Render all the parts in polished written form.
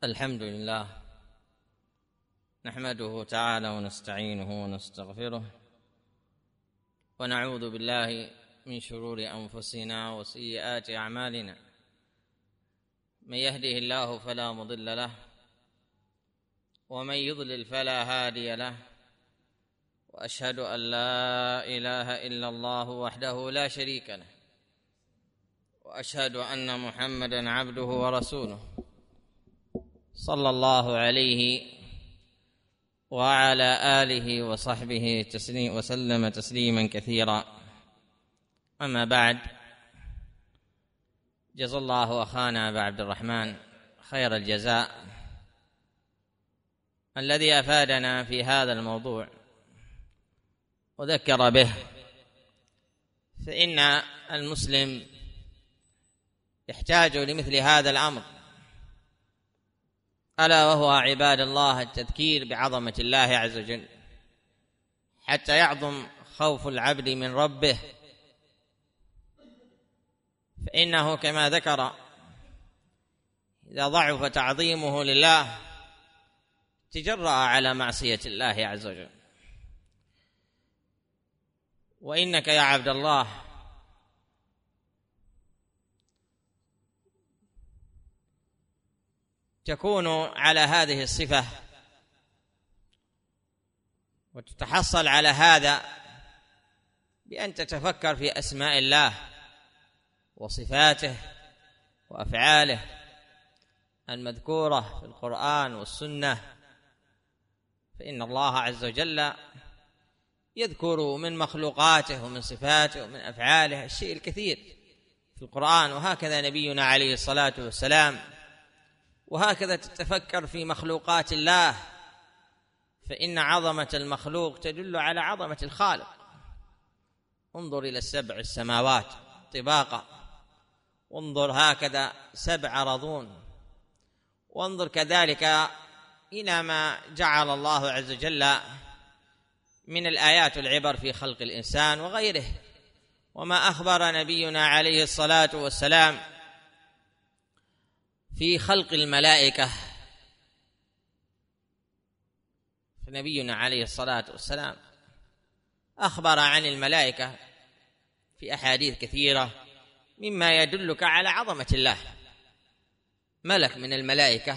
الحمد لله نحمده تعالى ونستعينه ونستغفره ونعوذ بالله من شرور أنفسنا وسيئات أعمالنا. من يهده الله فلا مضل له ومن يضلل فلا هادي له، وأشهد أن لا إله إلا الله وحده لا شريك له، وأشهد أن محمدًا عبده ورسوله صلى الله عليه وعلى آله وصحبه وسلم تسليما كثيرا. أما بعد، جزا الله أخانا أبا عبد الرحمن خير الجزاء الذي أفادنا في هذا الموضوع وذكر به، فإن المسلم يحتاج لمثل هذا الأمر، ألا وهو عباد الله التذكير بعظمة الله عز وجل حتى يعظم خوف العبد من ربه، فإنه كما ذكر إذا ضعف تعظيمه لله تجرأ على معصية الله عز وجل. وإنك يا عبد الله تكون على هذه الصفة وتتحصل على هذا بأن تتفكر في أسماء الله وصفاته وأفعاله المذكورة في القرآن والسنة، فإن الله عز وجل يذكر من مخلوقاته ومن صفاته ومن أفعاله الشيء الكثير في القرآن، وهكذا نبينا عليه الصلاة والسلام، وهكذا تتفكر في مخلوقات الله، فإن عظمة المخلوق تدل على عظمة الخالق. انظر إلى 7 السماوات طباقا، وانظر هكذا 7 أراضون، وانظر كذلك إلى ما جعل الله عز وجل من الآيات والعبر في خلق الإنسان وغيره، وما أخبر نبينا عليه الصلاة والسلام في خلق الملائكة. فنبينا عليه الصلاة والسلام أخبر عن الملائكة في أحاديث كثيرة مما يدلك على عظمة الله. ملك من الملائكة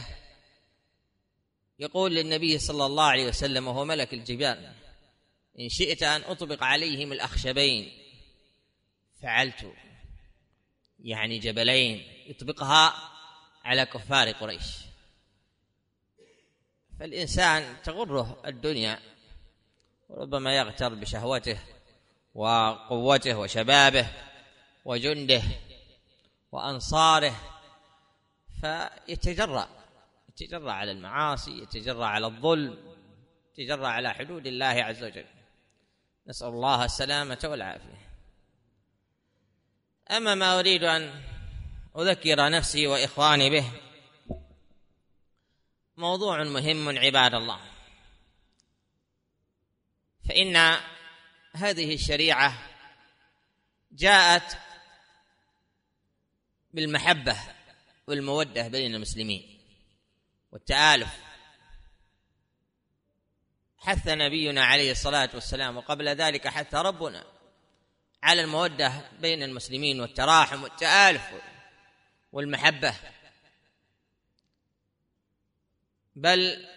يقول للنبي صلى الله عليه وسلم وهو ملك الجبال: إن شئت أن أطبق عليهم الأخشبين فعلت، يعني جبلين يطبقها على كفار قريش. فالإنسان تغره الدنيا، وربما يغتر بشهوته وقوته وشبابه وجنده وأنصاره، فيتجرأ على المعاصي، يتجرأ على الظلم، يتجرأ على حدود الله عز وجل. نسأل الله السلامة والعافية. أما ما أريد أن أذكر نفسي وإخواني به موضوع مهم عباد الله، فإن هذه الشريعة جاءت بالمحبة والمودة بين المسلمين والتآلف. حث نبينا عليه الصلاة والسلام وقبل ذلك حث ربنا على المودة بين المسلمين والتراحم والتآلف والمحبة، بل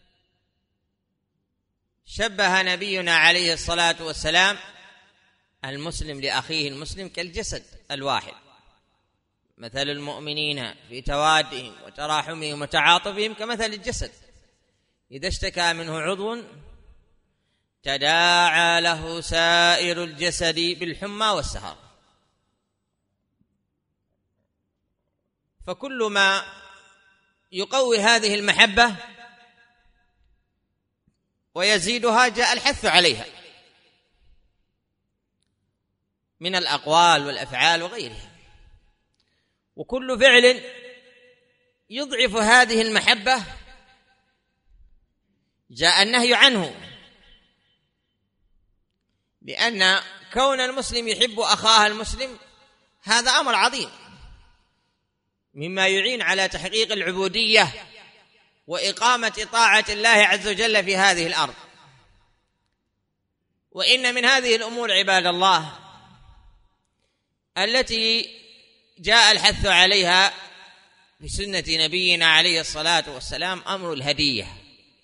شبه نبينا عليه الصلاة والسلام المسلم لأخيه المسلم كالجسد الواحد. مثل المؤمنين في توادهم وتراحمهم وتعاطفهم كمثل الجسد إذا اشتكى منه عضو تداعى له سائر الجسد بالحمى والسهر. فكل ما يقوي هذه المحبة ويزيدها جاء الحث عليها من الأقوال والأفعال وغيرها، وكل فعل يضعف هذه المحبة جاء النهي عنه، لأن كون المسلم يحب أخاه المسلم هذا أمر عظيم مما يعين على تحقيق العبودية وإقامة طاعة الله عز وجل في هذه الأرض. وإن من هذه الأمور عباد الله التي جاء الحث عليها في سنة نبينا عليه الصلاة والسلام أمر الهدية.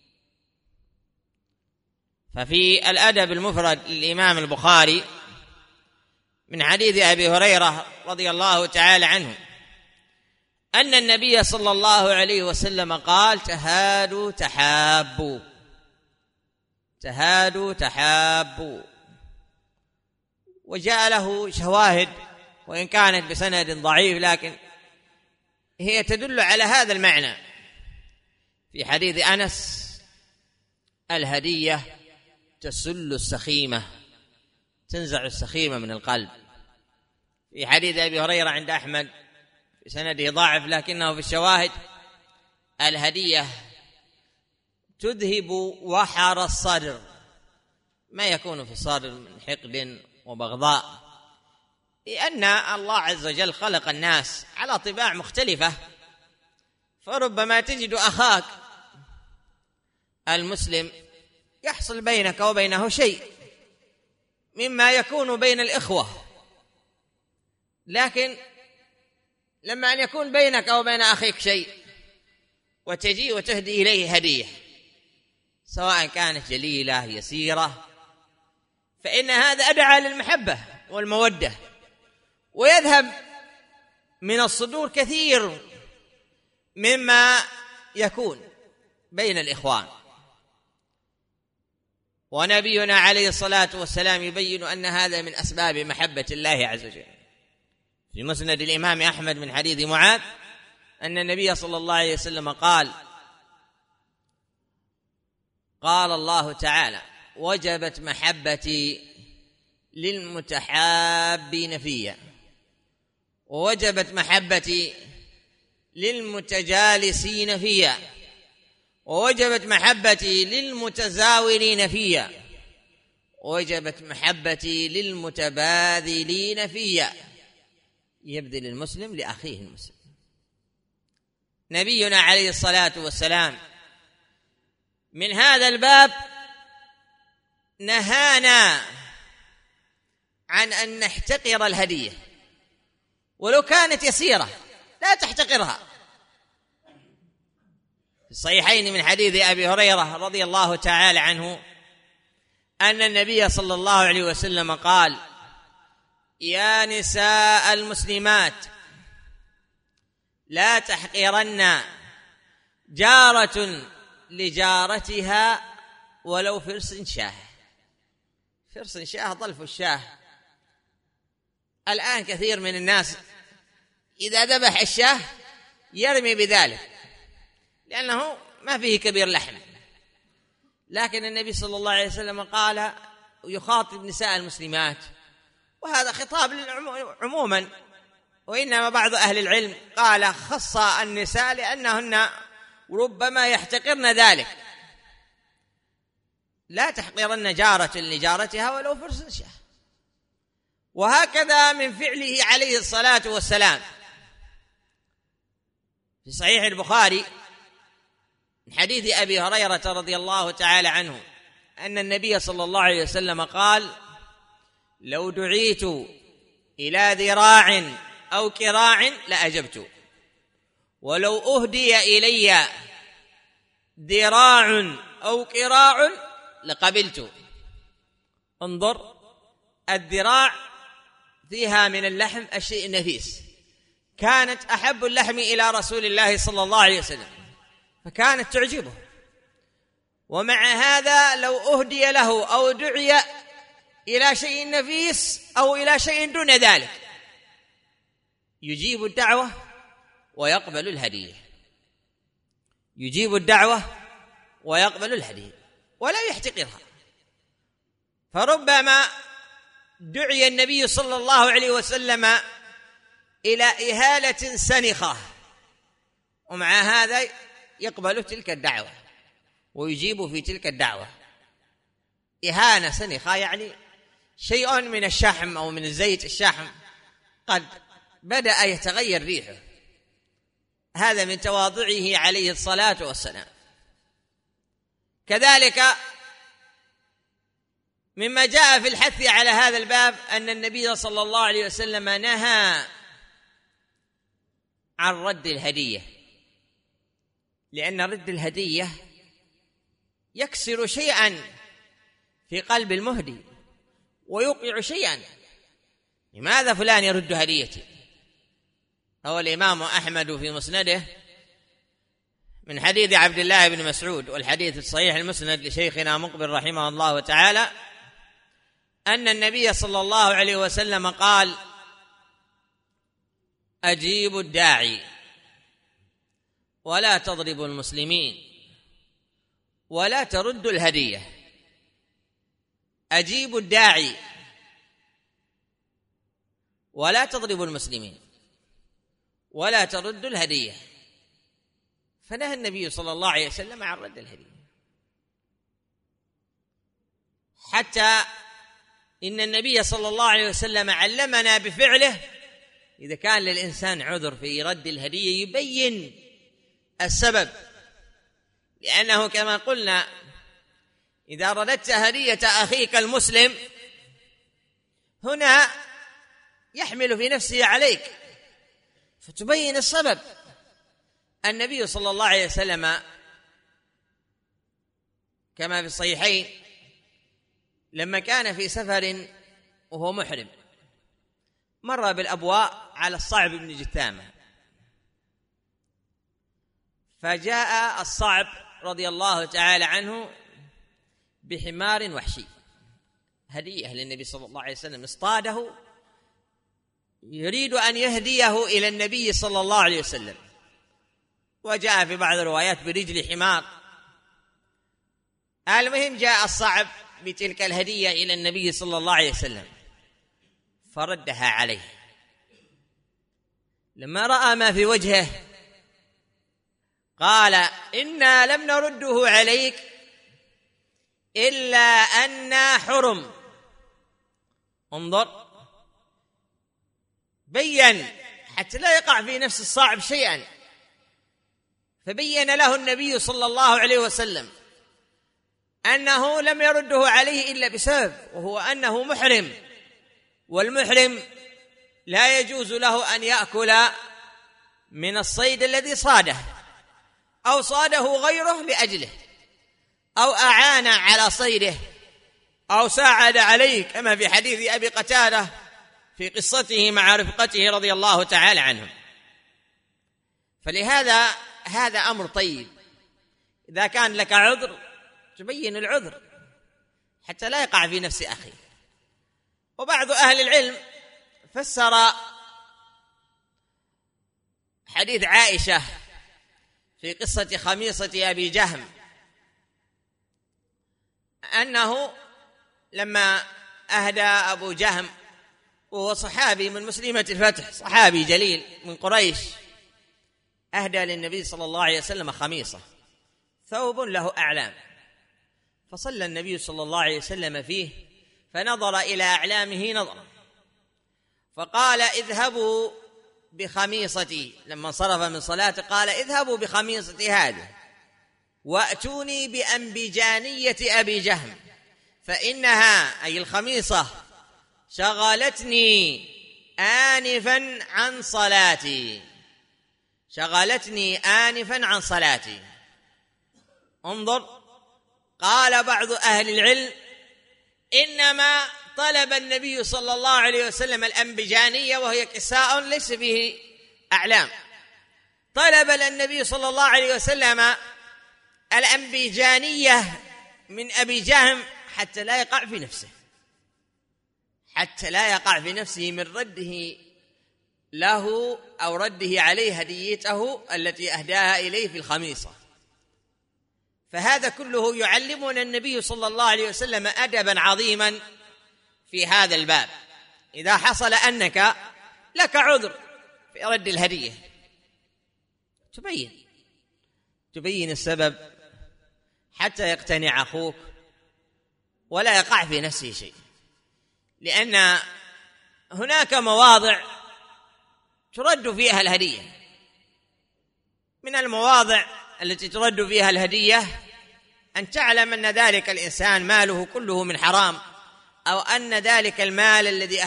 ففي الأدب المفرد للإمام البخاري من حديث أبي هريرة رضي الله تعالى عنه أن النبي صلى الله عليه وسلم قال: تهادوا تحابوا، تهادوا تحابوا. وجاء له شواهد وإن كانت بسند ضعيف، لكن هي تدل على هذا المعنى. في حديث أنس: الهدية تسل السخيمة، تنزع السخيمة من القلب. في حديث أبي هريرة عند أحمد بسنده ضعف لكنه في الشواهد: الهدية تذهب وحر الصدر، ما يكون في الصدر من حقد وبغضاء، لأن الله عز وجل خلق الناس على طباع مختلفة، فربما تجد أخاك المسلم يحصل بينك وبينه شيء مما يكون بين الإخوة، لكن لما أن يكون بينك وبين أخيك شيء وتجي وتهدي إليه هدية سواء كانت جليلة يسيرة، فإن هذا أدعى للمحبة والمودة، ويذهب من الصدور كثير مما يكون بين الإخوان. ونبينا عليه الصلاة والسلام يبين أن هذا من أسباب محبة الله عز وجل. في مسند الإمام أحمد من حديث معاذ أن النبي صلى الله عليه وسلم قال: قال الله تعالى: وجبت محبتي للمتحابين فيا، ووجبت محبتي للمتجالسين فيا، ووجبت محبتي للمتزاورين فيا، ووجبت محبتي للمتباذلين فيا. يبذل المسلم لأخيه المسلم. نبينا عليه الصلاة والسلام من هذا الباب نهانا عن أن نحتقر الهدية ولو كانت يسيرة، لا تحتقرها. في الصحيحين من حديث أبي هريرة رضي الله تعالى عنه أن النبي صلى الله عليه وسلم قال: يا نساء المسلمات لا تحقرن جارة لجارتها ولو فرس شاه. فرس شاه ضلف الشاه. الآن كثير من الناس إذا ذبح الشاه يرمي بذلك لأنه ما فيه كبير لحم، لكن النبي صلى الله عليه وسلم قال ويخاطب نساء المسلمات، وهذا خطاب عموما، وإنما بعض أهل العلم قال خص النساء لأنهن ربما يحتقرن ذلك. لا تحقرن جارة لجارتها ولو فرس شاه. وهكذا من فعله عليه الصلاة والسلام. في صحيح البخاري من حديث أبي هريرة رضي الله تعالى عنه أن النبي صلى الله عليه وسلم قال: لو دعيت إلى ذراع أو كراع لأجبت، ولو أهدي إلي ذراع أو كراع لقبلت. انظر، الذراع فيها من اللحم الشيء النفيس، كانت أحب اللحم إلى رسول الله صلى الله عليه وسلم فكانت تعجبه، ومع هذا لو أهدي له أو دعي إلى شيء نفيس أو إلى شيء دون ذلك يجيب الدعوة ويقبل الهدية، يجيب الدعوة ويقبل الهدية ولا يحتقرها. فربما دعي النبي صلى الله عليه وسلم إلى إهالة سنخة ومع هذا يقبل تلك الدعوة ويجيب في تلك الدعوة. إهانة سنخة يعني شيء من الشحم أو من زيت الشحم قد بدأ يتغير ريحه، هذا من تواضعه عليه الصلاة والسلام. كذلك مما جاء في الحث على هذا الباب أن النبي صلى الله عليه وسلم نهى عن رد الهدية، لأن رد الهدية يكسر شيئا في قلب المهدي ويوقع شيئا. لماذا فلان يرد هديتي؟ روى الإمام أحمد في مسنده من حديث عبد الله بن مسعود، والحديث الصحيح المسند لشيخنا مقبل رحمه الله تعالى، أن النبي صلى الله عليه وسلم قال: أجيبوا الداعي ولا تضربوا المسلمين ولا تردوا الهدية. أجيبوا الداعي ولا تضربوا المسلمين ولا تردوا الهدية. فنهى النبي صلى الله عليه وسلم عن رد الهدية، حتى إن النبي صلى الله عليه وسلم علمنا بفعله إذا كان للإنسان عذر في رد الهدية يبين السبب، لأنه كما قلنا إذا رددت هدية أخيك المسلم هنا يحمل في نفسه عليك، فتبين السبب. النبي صلى الله عليه وسلم كما في الصحيحين لما كان في سفر وهو محرم مر بالأبواء على الصعب بن جثامة، فجاء الصعب رضي الله تعالى عنه بحمار وحشي هدية للنبي صلى الله عليه وسلم، اصطاده يريد أن يهديه إلى النبي صلى الله عليه وسلم، وجاء في بعض الروايات برجل حمار. المهم جاء الصعب بتلك الهدية إلى النبي صلى الله عليه وسلم فردها عليه. لما رأى ما في وجهه قال: إنا لم نرده عليك إلا أننا حرم. انظر، بين حتى لا يقع في نفس الصعب شيئا، فبين له النبي صلى الله عليه وسلم أنه لم يرده عليه إلا بسبب، وهو أنه محرم، والمحرم لا يجوز له أن يأكل من الصيد الذي صاده أو صاده غيره لأجله أو أعان على صيده أو ساعد عليه، كما في حديث أبي قتادة في قصته مع رفقته رضي الله تعالى عنهم. فلهذا هذا أمر طيب، إذا كان لك عذر تبين العذر حتى لا يقع في نفس أخي. وبعض أهل العلم فسر حديث عائشة في قصة خميصة أبي جهم أنه لما أهدى أبو جهم، وهو صحابي من مسلمة الفتح، صحابي جليل من قريش، أهدى للنبي صلى الله عليه وسلم خميصة، ثوب له أعلام، فصلى النبي صلى الله عليه وسلم فيه فنظر إلى أعلامه نظرا فقال: اذهبوا بخميصتي. لما انصرف من صلاته قال: اذهبوا بخميصتي هذه وأتوني بأنبجانية أبي جهم فإنها، أي الخميصة، شغلتني آنفا عن صلاتي، شغلتني آنفا عن صلاتي. انظر، قال بعض أهل العلم: إنما طلب النبي صلى الله عليه وسلم الأنبجانية وهي كساء ليس به أعلام، طلب النبي صلى الله عليه وسلم الأنبجانية من أبي جهم حتى لا يقع في نفسه، حتى لا يقع في نفسه من رده له أو رده عليه هديته التي أهداها إليه في الخميصة. فهذا كله يعلمنا النبي صلى الله عليه وسلم أدبا عظيما في هذا الباب. إذا حصل أنك لك عذر في رد الهدية تبين السبب حتى يقتنع أخوك ولا يقع في نفسه شيء، لأن هناك مواضع ترد فيها الهدية، من المواضع التي ترد فيها الهدية أن تعلم أن ذلك الإنسان ماله كله من حرام، أو أن ذلك المال الذي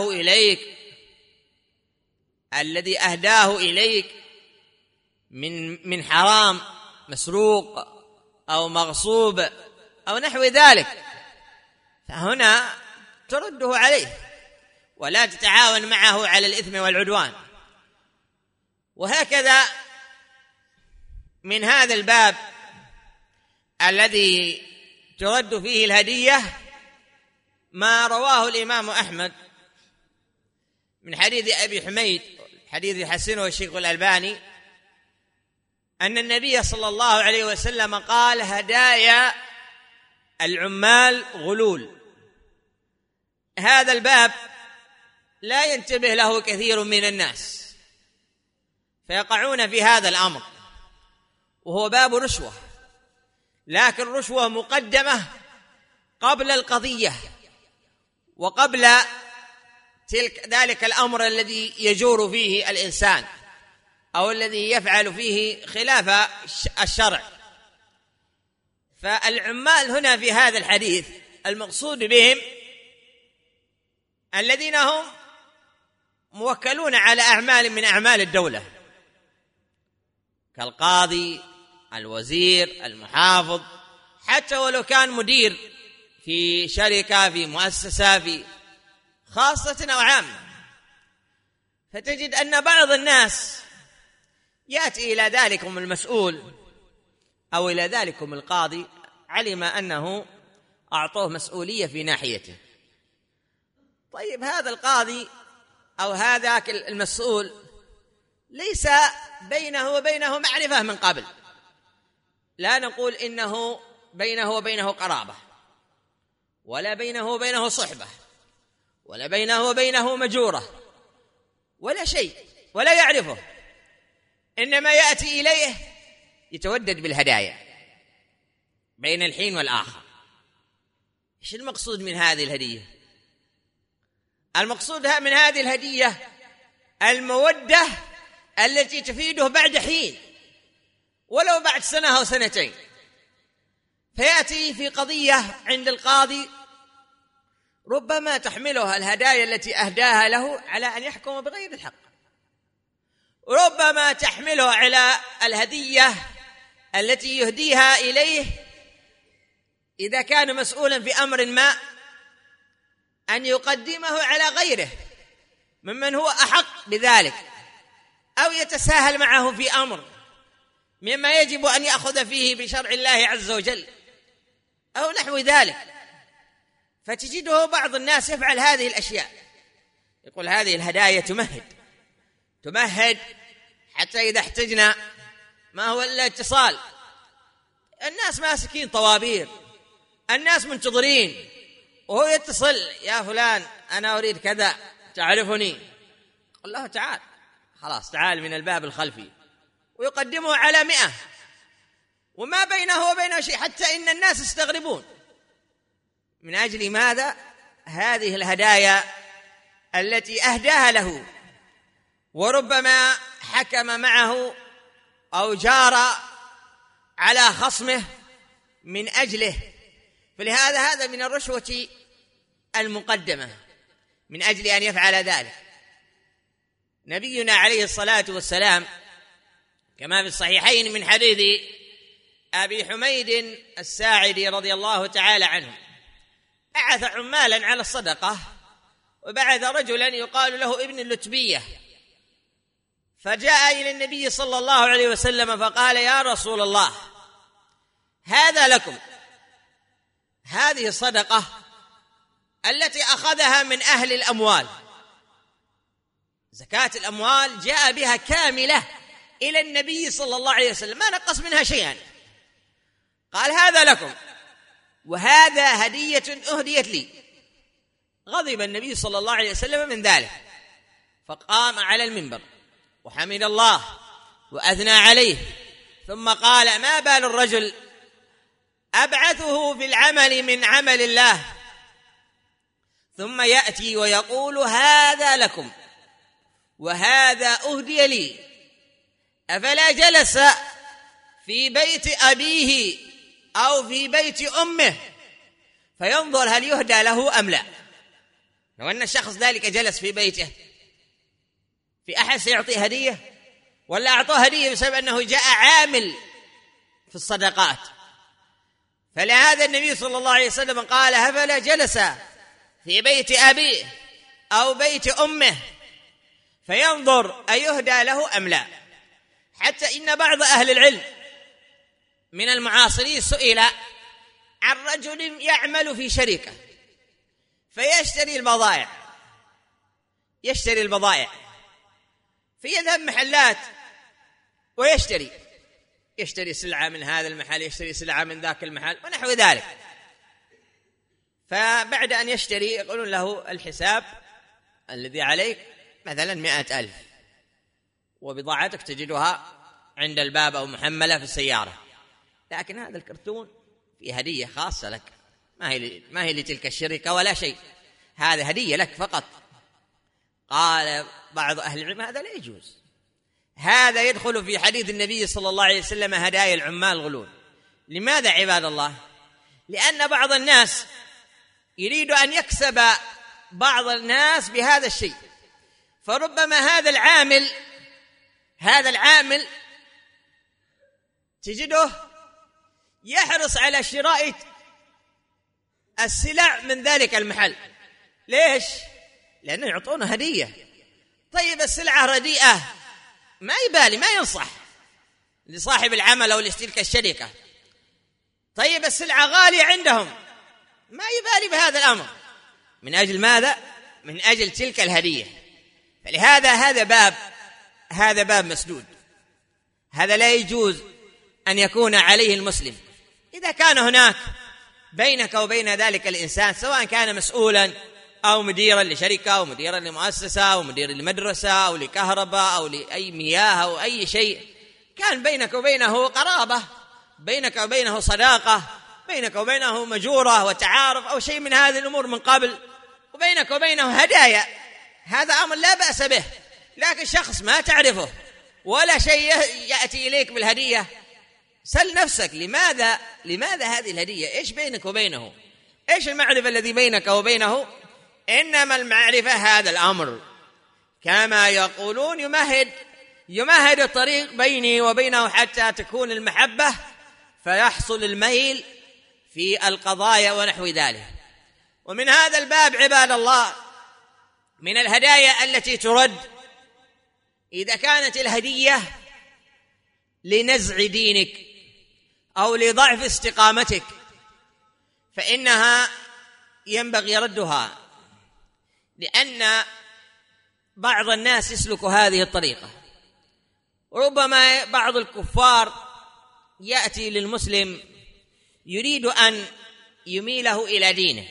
أهداه إليك من حرام، مسروق أو مغصوب أو نحو ذلك، فهنا ترده عليه ولا تتعاون معه على الإثم والعدوان. وهكذا من هذا الباب الذي ترد فيه الهدية ما رواه الإمام أحمد من حديث أبي حميد، حديث يحسنه الشيخ الألباني، أن النبي صلى الله عليه وسلم قال: هدايا العمال غلول. هذا الباب لا ينتبه له كثير من الناس، فيقعون في هذا الأمر، وهو باب رشوة، لكن رشوة مقدمة قبل القضية وقبل ذلك الأمر الذي يجور فيه الإنسان أو الذي يفعل فيه خلاف الشرع. فالعمال هنا في هذا الحديث المقصود بهم الذين هم موكلون على أعمال من أعمال الدولة، كالقاضي، الوزير، المحافظ، حتى ولو كان مدير في شركة، في مؤسسة، في خاصة أو عامة. فتجد أن بعض الناس يأتي إلى ذلكم المسؤول أو إلى ذلكم القاضي، علم أنه أعطوه مسؤولية في ناحيته. طيب هذا القاضي أو هذاك المسؤول ليس بينه وبينه معرفة من قبل، لا نقول إنه بينه وبينه قرابة، ولا بينه وبينه صحبة، ولا بينه وبينه مجورة، ولا شيء، ولا يعرفه، إنما يأتي إليه يتودد بالهدايا بين الحين والآخر. إيش المقصود من هذه الهدية؟ المقصود من هذه الهدية المودة التي تفيده بعد حين، ولو بعد سنة أو سنتين. فيأتي في قضية عند القاضي ربما تحملها الهدايا التي أهداها له على أن يحكم بغير الحق، ربما تحمله على الهدية التي يهديها إليه إذا كان مسؤولا في أمر ما أن يقدمه على غيره ممن هو أحق بذلك، أو يتساهل معه في أمر مما يجب أن يأخذ فيه بشرع الله عز وجل أو نحو ذلك. فتجده بعض الناس يفعل هذه الأشياء، يقول هذه الهدايا تمهد حتى إذا احتجنا ما هو إلا اتصال. الناس ماسكين طوابير، الناس منتظرين، وهو يتصل: يا فلان أنا أريد كذا، تعرفني؟ قل له تعال، خلاص تعال من الباب الخلفي، ويقدمه على 100، وما بينه وبينه شيء، حتى إن الناس يستغربون. من أجل ماذا؟ هذه الهدايا التي أهداها له، وربما حكم معه أو جار على خصمه من أجله. فلهذا هذا من الرشوة المقدمة من أجل أن يفعل ذلك. نبينا عليه الصلاة والسلام كما في الصحيحين من حديث أبي حميد الساعدي رضي الله تعالى عنه، بعث عمالا على الصدقة، وبعث رجلا يقال له ابن اللتبية، فجاء إلى النبي صلى الله عليه وسلم فقال: يا رسول الله، هذا لكم، هذه الصدقة التي أخذها من أهل الأموال، زكاة الأموال جاء بها كاملة إلى النبي صلى الله عليه وسلم، ما نقص منها شيئا. قال: هذا لكم، وهذا هدية أهديت لي. غضب النبي صلى الله عليه وسلم من ذلك، فقام على المنبر وحمد الله وأثنى عليه، ثم قال: ما بال الرجل أبعثه في العمل من عمل الله، ثم يأتي ويقول: هذا لكم وهذا أهدي لي، أفلا جلس في بيت أبيه أو في بيت أمه فينظر هل يهدى له أم لا؟ لو أن الشخص ذلك جلس في بيته، في أحد سيعطيه هدية؟ ولا أعطاه هدية بسبب أنه جاء عامل في الصدقات؟ فلهذا النبي صلى الله عليه وسلم قال: أفلا جلس في بيت أبيه أو بيت أمه فينظر أيهدى له أم لا. حتى إن بعض أهل العلم من المعاصرين سئل عن رجل يعمل في شركة فيشتري البضائع فيذهب محلات ويشتري سلعة من هذا المحل، يشتري سلعة من ذاك المحل ونحو ذلك. فبعد أن يشتري يقولون له: الحساب الذي عليك مثلا 100,000 وبضاعتك تجدها عند الباب أو محملة في السيارة، لكن هذا الكرتون فيه هدية خاصة لك، ما هي لتلك الشركة ولا شيء، هذا هدية لك فقط. قال بعض أهل العلم: هذا لا يجوز، هذا يدخل في حديث النبي صلى الله عليه وسلم: هدايا العمال غلول. لماذا عباد الله؟ لأن بعض الناس يريد أن يكسب بعض الناس بهذا الشيء، فربما هذا العامل تجده يحرص على شراء السلع من ذلك المحل. ليش؟ لأنه يعطونه هدية. طيب السلعة رديئة ما يبالي، ما ينصح لصاحب العمل أو لتلك الشركة. طيب السلعة غالية عندهم ما يبالي بهذا الأمر. من أجل ماذا؟ من أجل تلك الهدية. فلهذا هذا باب مسدود، هذا لا يجوز أن يكون عليه المسلم. إذا كان هناك بينك وبين ذلك الإنسان، سواء كان مسؤولا أو مديرا لشركة أو مديرا لمؤسسة أو مديرا لمدرسة أو لكهرباء أو لأي مياه أو أي شيء، كان بينك وبينه قرابة، بينك وبينه صداقة، بينك وبينه مجورة وتعارف أو شيء من هذه الأمور من قبل، وبينك وبينه هدايا، هذا أمر لا بأس به. لكن شخص ما تعرفه ولا شيء يأتي إليك بالهدية، سل نفسك: لماذا هذه الهدية؟ إيش بينك وبينه؟ إيش المعرفة الذي بينك وبينه؟ إنما المعرفة هذا الأمر، كما يقولون يمهد الطريق بيني وبينه حتى تكون المحبة، فيحصل الميل في القضايا ونحو ذلك. ومن هذا الباب عباد الله، من الهدايا التي ترد، إذا كانت الهدية لنزع دينك أو لضعف استقامتك فإنها ينبغي ردها، لأن بعض الناس يسلك هذه الطريقة. وربما بعض الكفار يأتي للمسلم يريد أن يميله إلى دينه،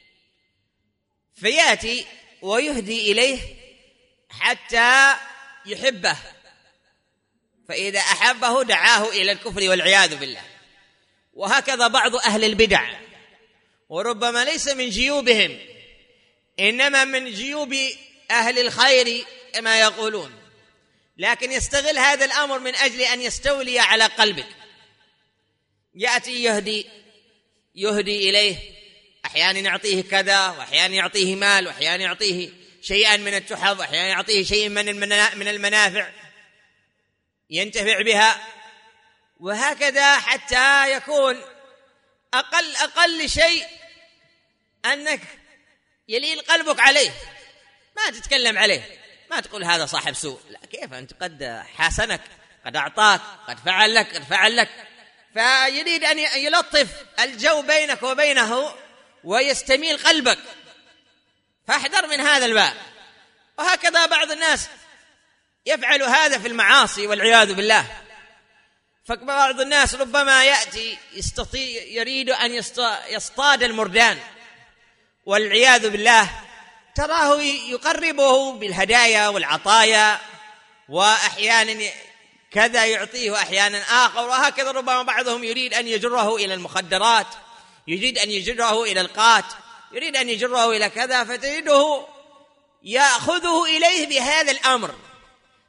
فيأتي ويهدي إليه حتى يحبه، فإذا أحبه دعاه إلى الكفر والعياذ بالله. وهكذا بعض أهل البدع، وربما ليس من جيوبهم إنما من جيوب أهل الخير كما يقولون، لكن يستغل هذا الأمر من أجل أن يستولي على قلبك. يأتي يهدي إليه، أحيانا يعطيه كذا، وأحيانا يعطيه مال، وأحيانا يعطيه شيئا من التحف، وأحيانا يعطيه شيئا من المنافع ينتفع بها، وهكذا حتى يكون أقل شيء أنك يلين قلبك عليه، ما تتكلم عليه، ما تقول هذا صاحب سوء، لا، كيف أنت قد حاسنك، قد أعطاك، قد فعل لك، فيريد أن يلطف الجو بينك وبينه ويستميل قلبك، فاحذر من هذا الباب. وهكذا بعض الناس يفعل هذا في المعاصي والعياذ بالله. فبعض الناس ربما يأتي يريد أن يصطاد المردان والعياذ بالله، تراه يقربه بالهدايا والعطايا، وأحيانا كذا يعطيه أحيانا آخر، وهكذا. ربما بعضهم يريد أن يجره إلى المخدرات، يريد أن يجره إلى القات، يريد أن يجره إلى كذا، فتجده يأخذه إليه بهذا الأمر،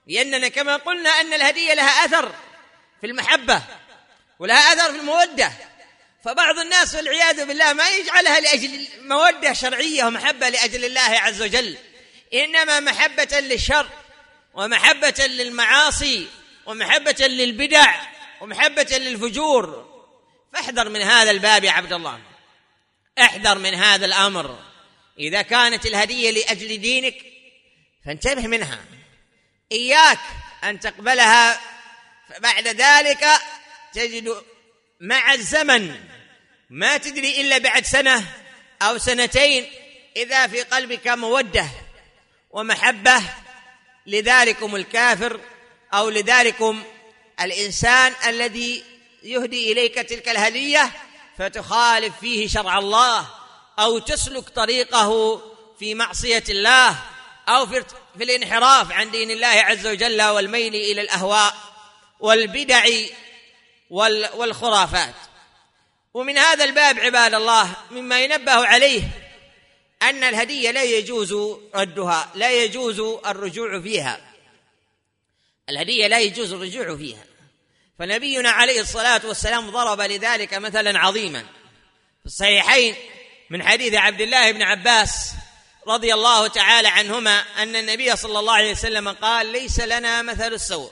لأننا كما قلنا أن الهدية لها أثر في المحبة ولها أثر في المودة. فبعض الناس والعياذ بالله ما يجعلها لأجل مودة شرعية ومحبة لأجل الله عز وجل، إنما محبة للشر ومحبة للمعاصي ومحبة للبدع ومحبة للفجور. فاحذر من هذا الباب يا عبد الله، احذر من هذا الأمر. إذا كانت الهدية لأجل دينك فانتبه منها، إياك أن تقبلها، فبعد ذلك تجد مع الزمن ما تدري إلا بعد سنة أو سنتين إذا في قلبك مودة ومحبة لذلكم الكافر أو لذلكم الإنسان الذي يهدي إليك تلك الهدية، فتخالف فيه شرع الله أو تسلك طريقه في معصية الله أو في الانحراف عن دين الله عز وجل والميل إلى الأهواء والبدع والخرافات. ومن هذا الباب عباد الله مما ينبه عليه أن الهدية لا يجوز ردها، لا يجوز الرجوع فيها، الهدية لا يجوز الرجوع فيها. فنبينا عليه الصلاة والسلام ضرب لذلك مثلا عظيما في الصحيحين من حديث عبد الله بن عباس رضي الله تعالى عنهما أن النبي صلى الله عليه وسلم قال: ليس لنا مثل السوء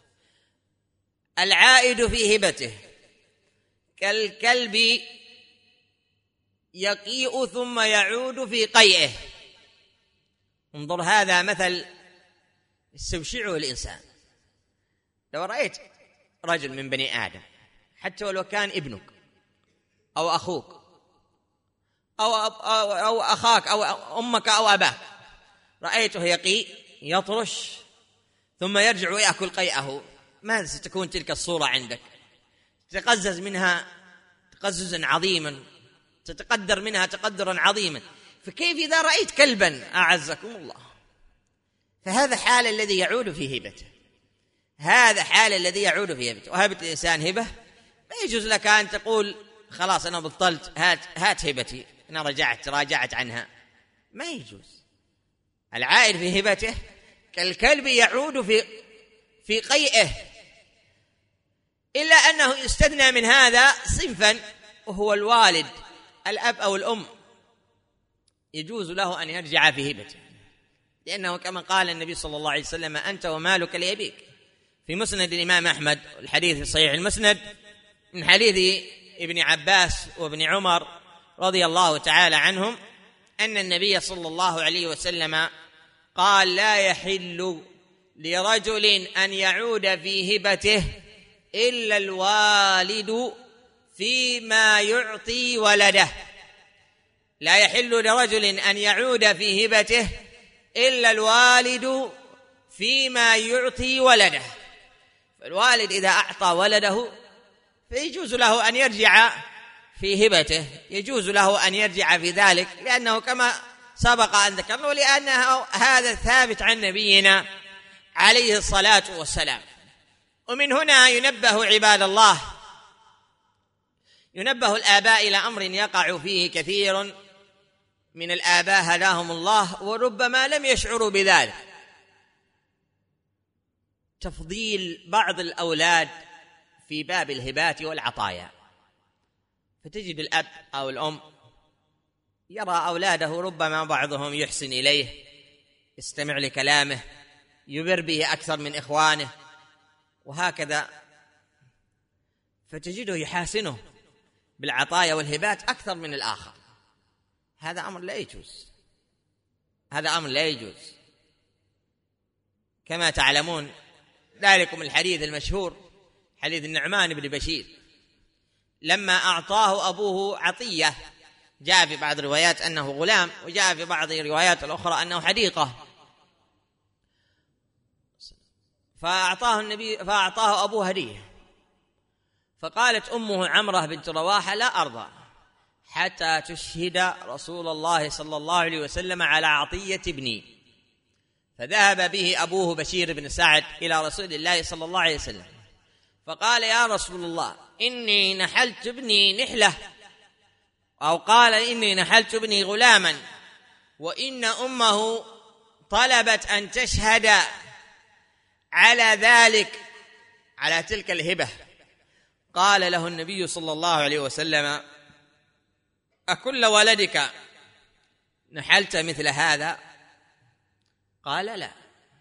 العائد في هبته كالكلب يقيء ثم يعود في قيئه. انظر، هذا مثل يستبشعه الإنسان. لو رأيت رجل من بني آدم حتى ولو كان ابنك أو أخوك أو أخاك أو أمك أو أباك، رأيته يقيء يطرش ثم يرجع يأكل قيئه، ماذا ستكون تلك الصورة عندك؟ تتقزز منها تقززا عظيما، تتقدر منها تقدرا عظيما. فكيف إذا رأيت كلبا أعزكم الله؟ فهذا حال الذي يعود في هبته، هذا حال الذي يعود في هبته. وهبة الإنسان هبة، ما يجوز لك أن تقول خلاص أنا بطلت، هات هبتي، أنا راجعت عنها، ما يجوز. العائد في هبته كالكلب يعود في قيئه، إلا أنه يستثنى من هذا صنفا، وهو الوالد، الأب أو الأم، يجوز له أن يرجع في هبته، لأنه كما قال النبي صلى الله عليه وسلم: أنت ومالك لأبيك. في مسند الإمام أحمد، الحديث في صحيح المسند من حديث ابن عباس وابن عمر رضي الله تعالى عنهم أن النبي صلى الله عليه وسلم قال: لا يحل لرجل أن يعود في هبته إلا الوالد فيما يعطي ولده. لا يحل لرجل أن يعود في هبته إلا الوالد فيما يعطي ولده. فالوالد إذا أعطى ولده فيجوز له أن يرجع في هبته، يجوز له أن يرجع في ذلك، لأنه كما سبق أن ذكرنا، ولأنه هذا ثابت عن نبينا عليه الصلاة والسلام. ومن هنا ينبه عباد الله، ينبه الآباء إلى أمر يقع فيه كثير من الآباء هداهم الله وربما لم يشعروا بذلك: تفضيل بعض الأولاد في باب الهبات والعطايا. فتجد الأب أو الأم يرى أولاده ربما بعضهم يحسن إليه، يستمع لكلامه، يبر به أكثر من إخوانه، وهكذا، فتجده يحاسنه بالعطايا والهبات أكثر من الآخر. هذا أمر لا يجوز، هذا أمر لا يجوز. كما تعلمون ذلكم الحديث المشهور، حديث النعمان بن بشير لما أعطاه أبوه عطية، جاء في بعض الروايات أنه غلام، وجاء في بعض الروايات الأخرى أنه حديقة، فأعطاه أبوه هدية، فقالت أمه عمرة بنت رواحة: لا أرضى حتى تشهد رسول الله صلى الله عليه وسلم على عطية ابني. فذهب به أبوه بشير بن سعد إلى رسول الله صلى الله عليه وسلم فقال: يا رسول الله، إني نحلت ابني نحلة، أو قال: إني نحلت ابني غلاما، وإن أمه طلبت أن تشهد على ذلك، على تلك الهبة، قال له النبي صلى الله عليه وسلم: أكل ولدك نحلت مثل هذا؟ قال: لا.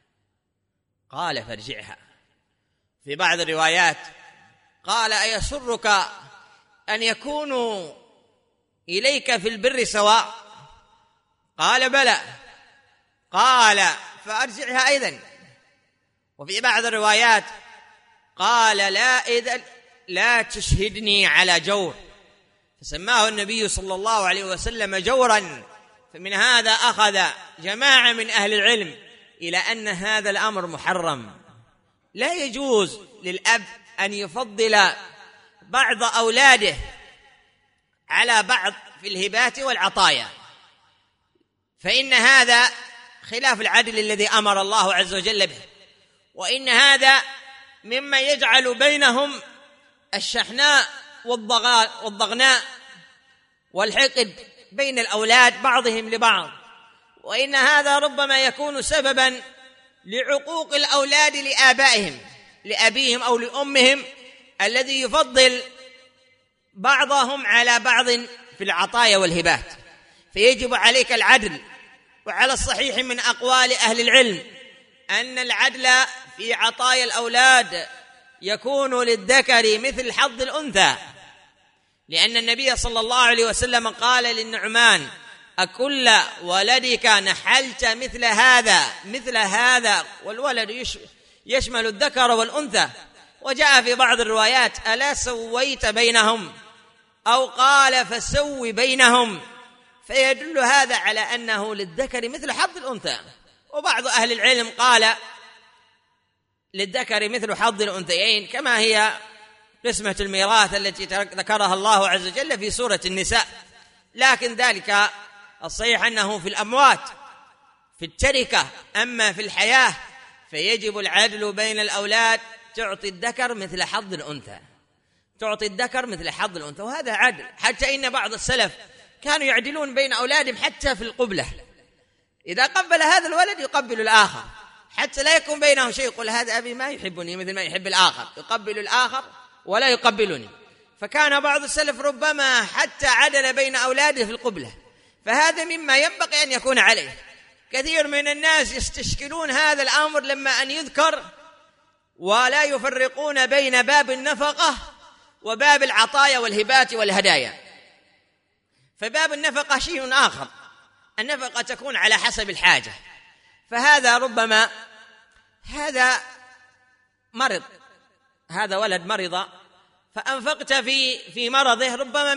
قال: فارجعها. في بعض الروايات قال: أيسرك أن يكونوا إليك في البر سواء؟ قال: بلى. قال: فأرجعها أيضا. وفي بعض الروايات قال: لا، إذا لا تشهدني على جور، فسماه النبي صلى الله عليه وسلم جورا. فمن هذا أخذ جماعة من أهل العلم إلى أن هذا الأمر محرم. لا يجوز للأب أن يفضل بعض أولاده على بعض في الهبات والعطايا، فإن هذا خلاف العدل الذي أمر الله عز وجل به، وإن هذا مما يجعل بينهم الشحناء والضغناء والحقد بين الأولاد بعضهم لبعض، وإن هذا ربما يكون سببا لعقوق الأولاد لآبائهم، لأبيهم أو لأمهم، الذي يفضل بعضهم على بعض في العطايا والهبات. فيجب عليك العدل. وعلى الصحيح من أقوال أهل العلم أن العدل في عطايا الأولاد يكون للذكر مثل حظ الأنثى، لأن النبي صلى الله عليه وسلم قال للنعمان: أكل ولدك نحلت مثل هذا، والولد يشمل الذكر والأنثى. وجاء في بعض الروايات: ألا سويت بينهم؟ أو قال: فسوي بينهم. فيدل هذا على أنه للذكر مثل حظ الأنثى. وبعض أهل العلم قال: للذكر مثل حظ الأنثيين، كما هي قسمة الميراث التي ذكرها الله عز وجل في سورة النساء. لكن ذلك الصحيح أنه في الأموات، في التركة. أما في الحياة فيجب العدل بين الأولاد، تعطي الذكر مثل حظ الأنثى، تعطي الذكر مثل حظ الأنثى، وهذا عدل. حتى إن بعض السلف كانوا يعدلون بين أولادهم حتى في القبلة، إذا قبل هذا الولد يقبل الآخر، حتى لا يكون بينهم شيء، يقول: هذا أبي ما يحبني مثل ما يحب الآخر، يقبل الآخر ولا يقبلني. فكان بعض السلف ربما حتى عدل بين أولاده في القبلة، فهذا مما ينبغي أن يكون عليه. كثير من الناس يستشكلون هذا الأمر لما أن يذكر، ولا يفرقون بين باب النفقة وباب العطايا والهبات والهدايا. فباب النفقة شيء آخر، النفقة تكون على حسب الحاجة. فهذا ربما هذا مرض، هذا ولد مرض، فأنفقت في مرضه ربما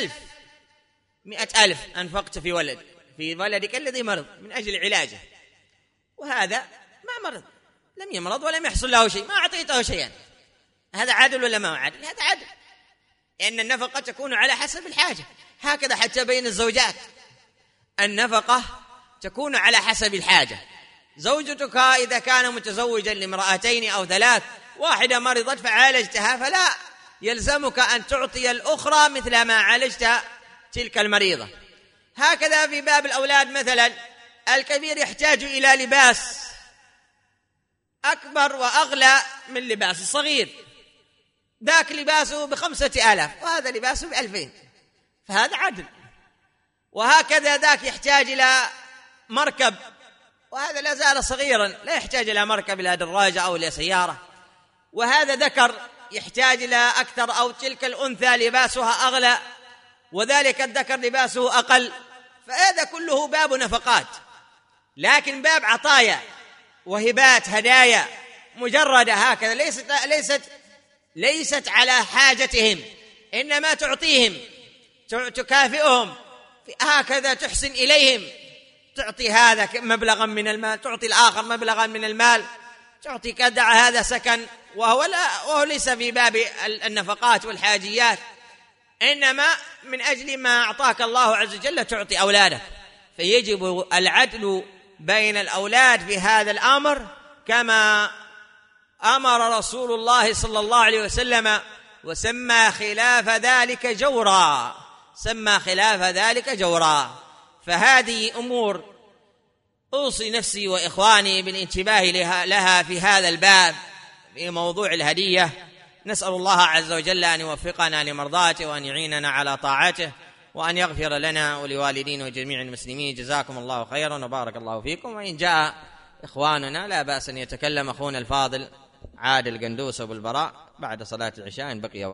100,000 أنفقت في ولدك الذي مرض من أجل علاجه، وهذا ما مرض، لم يمرض ولم يحصل له شيء، ما أعطيته شيئا. هذا عدل ولا ما عدل؟ هذا عدل، لأن النفقة تكون على حسب الحاجة. هكذا حتى بين الزوجات النفقة تكون على حسب الحاجة. زوجتك إذا كان متزوجا لامرأتين أو 3، واحدة مرضت فعالجتها، فلا يلزمك أن تعطي الأخرى مثل ما عالجت تلك المريضة. هكذا في باب الأولاد مثلا، الكبير يحتاج إلى لباس أكبر وأغلى من لباس الصغير، ذاك لباسه ب5,000 وهذا لباسه ب2,000، فهذا عدل. وهكذا ذاك يحتاج إلى مركب وهذا لا زال صغيرا، لا يحتاج إلى مركب، إلى دراجة أو إلى سيارة، وهذا ذكر يحتاج إلى أكثر، أو تلك الأنثى لباسها أغلى وذلك الذكر لباسه أقل. فهذا كله باب نفقات. لكن باب عطايا وهبات هدايا مجردة هكذا ليست على حاجتهم، إنما تعطيهم، تكافئهم، هكذا تحسن إليهم، تعطي هذا مبلغا من المال، تعطي الآخر مبلغا من المال، تعطي كذا، هذا سكن، وهو ليس في باب النفقات والحاجيات، إنما من أجل ما أعطاك الله عز وجل تعطي أولادك. فيجب العدل بين الأولاد في هذا الأمر كما أمر رسول الله صلى الله عليه وسلم، وسمى خلاف ذلك جورا، فهذه أمور أوصي نفسي وإخواني بالانتباه لها في هذا الباب، في موضوع الهدية. نسأل الله عز وجل أن يوفقنا لمرضاته، وأن يعيننا على طاعته، وأن يغفر لنا ولوالدينا وجميع المسلمين. جزاكم الله خيرا وبارك الله فيكم. وإن جاء إخواننا لا بأس أن يتكلم أخونا الفاضل عادل قندوس بالبراء بعد صلاة العشاء إن بقي